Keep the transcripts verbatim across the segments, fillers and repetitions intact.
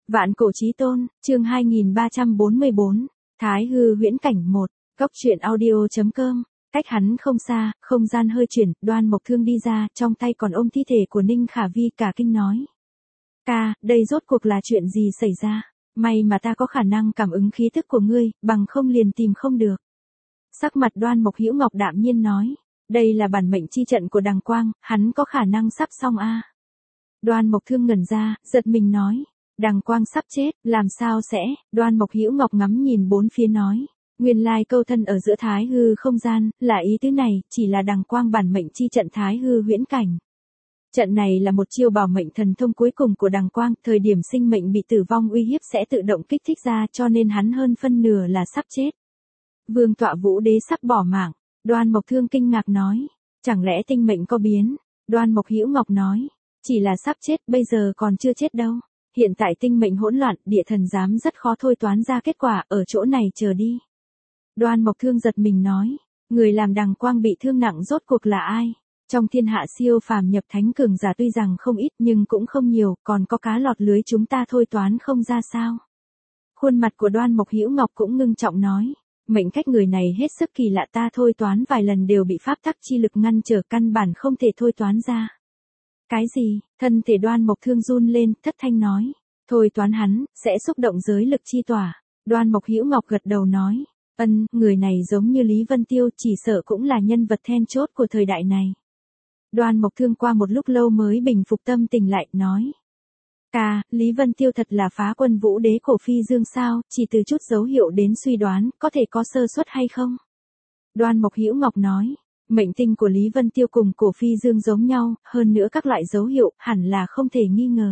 Vạn cổ chí tôn, chương hai nghìn ba trăm bốn mươi bốn, Thái hư huyễn cảnh một, Cốc truyện audio.com. Cách hắn không xa, không gian hơi chuyển, Đoan Mộc Thương đi ra, trong tay còn ôm thi thể của Ninh Khả Vi, cả kinh nói. Ca, đây rốt cuộc là chuyện gì xảy ra? May mà ta có khả năng cảm ứng khí tức của ngươi, bằng không liền tìm không được. Sắc mặt Đoan Mộc Hữu Ngọc đạm nhiên nói. Đây là bản mệnh chi trận của Đằng Quang, hắn có khả năng sắp xong a. À. Đoan Mộc Thương ngẩn ra, giật mình nói. Đằng Quang sắp chết, làm sao sẽ? Đoan Mộc Hữu Ngọc ngắm nhìn bốn phía nói. Nguyên lai câu thân ở giữa Thái hư không gian, là ý tứ này, chỉ là Đằng Quang bản mệnh chi trận Thái hư huyễn cảnh. Trận này là một chiêu bảo mệnh thần thông cuối cùng của Đằng Quang, thời điểm sinh mệnh bị tử vong uy hiếp sẽ tự động kích thích ra, cho nên hắn hơn phân nửa là sắp chết. Vương Tọa Vũ Đế sắp bỏ mạng. Đoan Mộc Thương kinh ngạc nói. Chẳng lẽ tinh mệnh có biến? Đoan Mộc Hữu Ngọc nói. Chỉ là sắp chết, bây giờ còn chưa chết đâu. Hiện tại tinh mệnh hỗn loạn, địa thần giám rất khó thôi toán ra kết quả, ở chỗ này chờ đi. Đoan Mộc Thương giật mình nói. Người làm Đằng Quang bị thương nặng rốt cuộc là ai? Trong thiên hạ siêu phàm nhập thánh cường giả tuy rằng không ít nhưng cũng không nhiều, còn có cá lọt lưới chúng ta thôi toán không ra sao. Khuôn mặt của Đoan Mộc Hữu Ngọc cũng ngưng trọng nói. Mệnh cách người này hết sức kỳ lạ, ta thôi toán vài lần đều bị pháp tắc chi lực ngăn trở, căn bản không thể thôi toán ra. Cái gì? Thân thể Đoan Mộc Thương run lên, thất thanh nói. Thôi toán hắn, sẽ xúc động giới lực chi tỏa. Đoan Mộc Hữu Ngọc gật đầu nói. Ân, người này giống như Lý Vân Tiêu, chỉ sợ cũng là nhân vật then chốt của thời đại này. Đoan Mộc Thương qua một lúc lâu mới bình phục tâm tình lại, nói. Ca, Lý Vân Tiêu thật là phá quân vũ đế cổ phi dương sao, chỉ từ chút dấu hiệu đến suy đoán, có thể có sơ suất hay không? Đoan Mộc Hữu Ngọc nói. Mệnh tinh của Lý Vân Tiêu cùng cổ phi dương giống nhau, hơn nữa các loại dấu hiệu, hẳn là không thể nghi ngờ.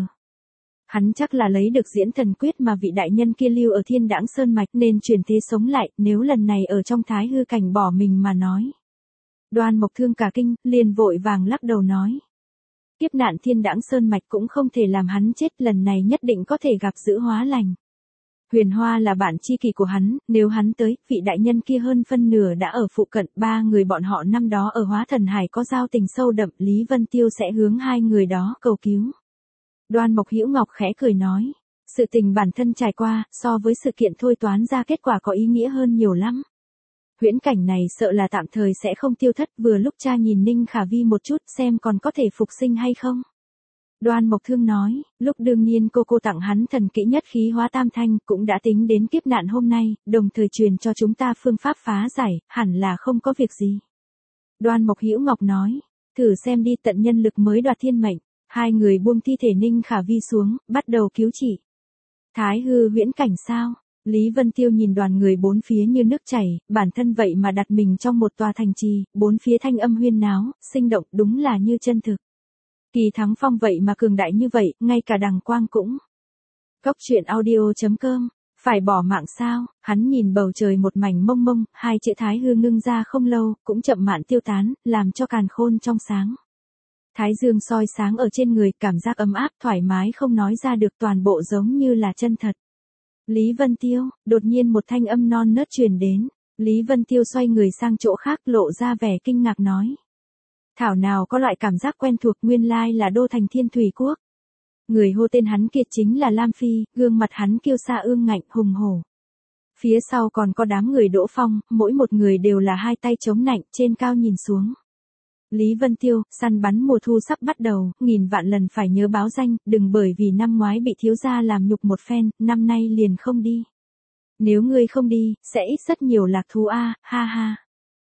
Hắn chắc là lấy được diễn thần quyết mà vị đại nhân kia lưu ở Thiên Đãng Sơn Mạch nên chuyển thế sống lại, nếu lần này ở trong thái hư cảnh bỏ mình mà nói. Đoan Mộc Thương cả kinh, liền vội vàng lắc đầu nói. Kiếp nạn Thiên Đãng Sơn Mạch cũng không thể làm hắn chết, lần này nhất định có thể gặp giữ hóa lành. Huyền Hoa là bạn tri kỷ của hắn, nếu hắn tới, vị đại nhân kia hơn phân nửa đã ở phụ cận, ba người bọn họ năm đó ở Hóa Thần Hải có giao tình sâu đậm, Lý Vân Tiêu sẽ hướng hai người đó cầu cứu. Đoan Mộc Hữu Ngọc khẽ cười nói, sự tình bản thân trải qua, so với sự kiện thôi toán ra kết quả có ý nghĩa hơn nhiều lắm. Huyễn cảnh này sợ là tạm thời sẽ không tiêu thất, vừa lúc cha nhìn Ninh Khả Vi một chút xem còn có thể phục sinh hay không. Đoan Mộc Thương nói, lúc đương nhiên cô cô tặng hắn thần kỹ nhất khí hóa tam thanh cũng đã tính đến kiếp nạn hôm nay, đồng thời truyền cho chúng ta phương pháp phá giải, hẳn là không có việc gì. Đoan Mộc Hữu Ngọc nói, thử xem đi, tận nhân lực mới đoạt thiên mệnh. Hai người buông thi thể Ninh Khả Vi xuống, bắt đầu cứu trị. Thái hư huyễn cảnh sao? Lý Vân Tiêu nhìn đoàn người bốn phía như nước chảy, bản thân vậy mà đặt mình trong một tòa thành trì, bốn phía thanh âm huyên náo, sinh động, đúng là như chân thực. Kỳ Thắng Phong vậy mà cường đại như vậy, ngay cả Đằng Quang cũng. Cốc truyện audio.com, phải bỏ mạng sao? Hắn nhìn bầu trời một mảnh mông mông, hai chữ Thái hư ngưng ra không lâu, cũng chậm mạn tiêu tán, làm cho càn khôn trong sáng. Thái dương soi sáng ở trên người, cảm giác ấm áp, thoải mái không nói ra được, toàn bộ giống như là chân thật. Lý Vân Tiêu, đột nhiên một thanh âm non nớt truyền đến. Lý Vân Tiêu xoay người sang chỗ khác, lộ ra vẻ kinh ngạc nói. Thảo nào có loại cảm giác quen thuộc, nguyên lai là đô thành Thiên Thủy Quốc. Người hô tên hắn kia chính là Lam Phi, gương mặt hắn kiêu sa ương ngạnh, hùng hổ. Phía sau còn có đám người Đỗ Phong, mỗi một người đều là hai tay chống nạnh, trên cao nhìn xuống. Lý Vân Tiêu, săn bắn mùa thu sắp bắt đầu, nghìn vạn lần phải nhớ báo danh, đừng bởi vì năm ngoái bị thiếu gia làm nhục một phen, năm nay liền không đi. Nếu ngươi không đi, sẽ ít rất nhiều lạc thú a, ha ha.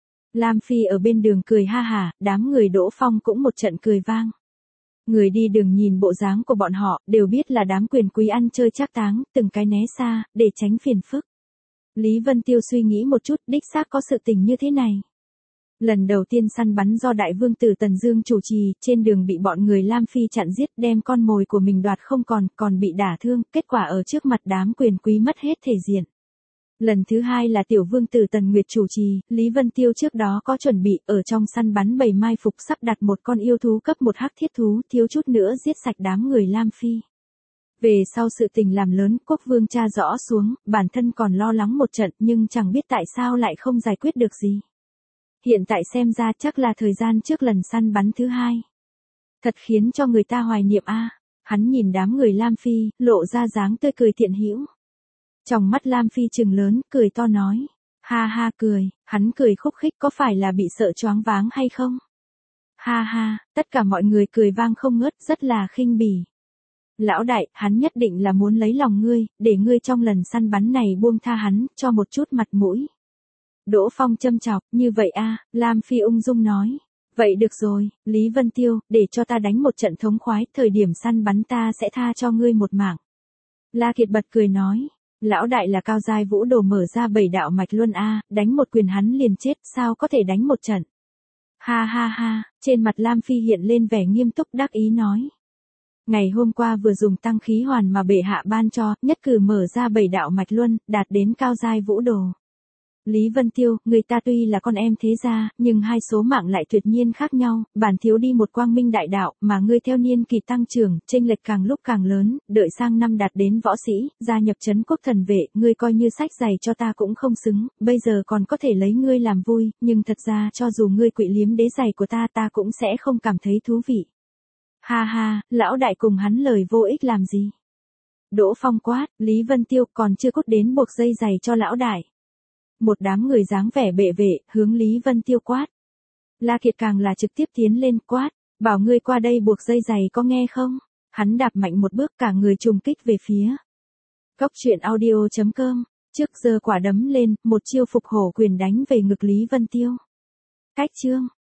Lam Phi ở bên đường cười ha hả, đám người Đỗ Phong cũng một trận cười vang. Người đi đường nhìn bộ dáng của bọn họ, đều biết là đám quyền quý ăn chơi trác táng, từng cái né xa, để tránh phiền phức. Lý Vân Tiêu suy nghĩ một chút, đích xác có sự tình như thế này. Lần đầu tiên săn bắn do đại vương tử Tần Dương chủ trì, trên đường bị bọn người Lam Phi chặn giết, đem con mồi của mình đoạt không còn, còn bị đả thương, kết quả ở trước mặt đám quyền quý mất hết thể diện. Lần thứ hai là tiểu vương tử Tần Nguyệt chủ trì, Lý Vân Tiêu trước đó có chuẩn bị, ở trong săn bắn bầy mai phục sắp đặt một con yêu thú cấp một hắc thiết thú, thiếu chút nữa giết sạch đám người Lam Phi. Về sau sự tình làm lớn, quốc vương tra rõ xuống, bản thân còn lo lắng một trận nhưng chẳng biết tại sao lại không giải quyết được gì. Hiện tại xem ra chắc là thời gian trước lần săn bắn thứ hai. Thật khiến cho người ta hoài niệm a. Hắn nhìn đám người Lam Phi, lộ ra dáng tươi cười thiện hữu. Trong mắt Lam Phi trừng lớn, cười to nói. Ha ha cười, hắn cười khúc khích có phải là bị sợ choáng váng hay không? Ha ha, tất cả mọi người cười vang không ngớt, rất là khinh bỉ. Lão đại, hắn nhất định là muốn lấy lòng ngươi, để ngươi trong lần săn bắn này buông tha hắn, cho một chút mặt mũi. Đỗ Phong châm chọc, như vậy a, Lam Phi ung dung nói. Vậy được rồi, Lý Vân Tiêu, để cho ta đánh một trận thống khoái, thời điểm săn bắn ta sẽ tha cho ngươi một mạng. La Kiệt bật cười nói. Lão đại là cao giai vũ đồ mở ra bảy đạo mạch luân a, đánh một quyền hắn liền chết, sao có thể đánh một trận. Ha ha ha, trên mặt Lam Phi hiện lên vẻ nghiêm túc đắc ý nói. Ngày hôm qua vừa dùng tăng khí hoàn mà bệ hạ ban cho, nhất cử mở ra bảy đạo mạch luân, đạt đến cao giai vũ đồ. Lý Vân Tiêu, người ta tuy là con em thế gia, nhưng hai số mạng lại tuyệt nhiên khác nhau, bản thiếu đi một quang minh đại đạo, mà ngươi theo niên kỳ tăng trưởng, chênh lệch càng lúc càng lớn, đợi sang năm đạt đến võ sĩ, gia nhập trấn quốc thần vệ, ngươi coi như sách giày cho ta cũng không xứng, bây giờ còn có thể lấy ngươi làm vui, nhưng thật ra cho dù ngươi quỵ liếm đế giày của ta ta cũng sẽ không cảm thấy thú vị. Ha ha, lão đại cùng hắn lời vô ích làm gì? Đỗ Phong quát, Lý Vân Tiêu còn chưa cốt đến buộc dây giày cho lão đại. Một đám người dáng vẻ bệ vệ, hướng Lý Vân Tiêu quát. La Kiệt càng là trực tiếp tiến lên quát, bảo ngươi qua đây buộc dây giày có nghe không? Hắn đạp mạnh một bước cả người trùng kích về phía. Cốc truyện audio chấm com, trước giờ quả đấm lên, một chiêu phục hổ quyền đánh về ngực Lý Vân Tiêu. Cách chương.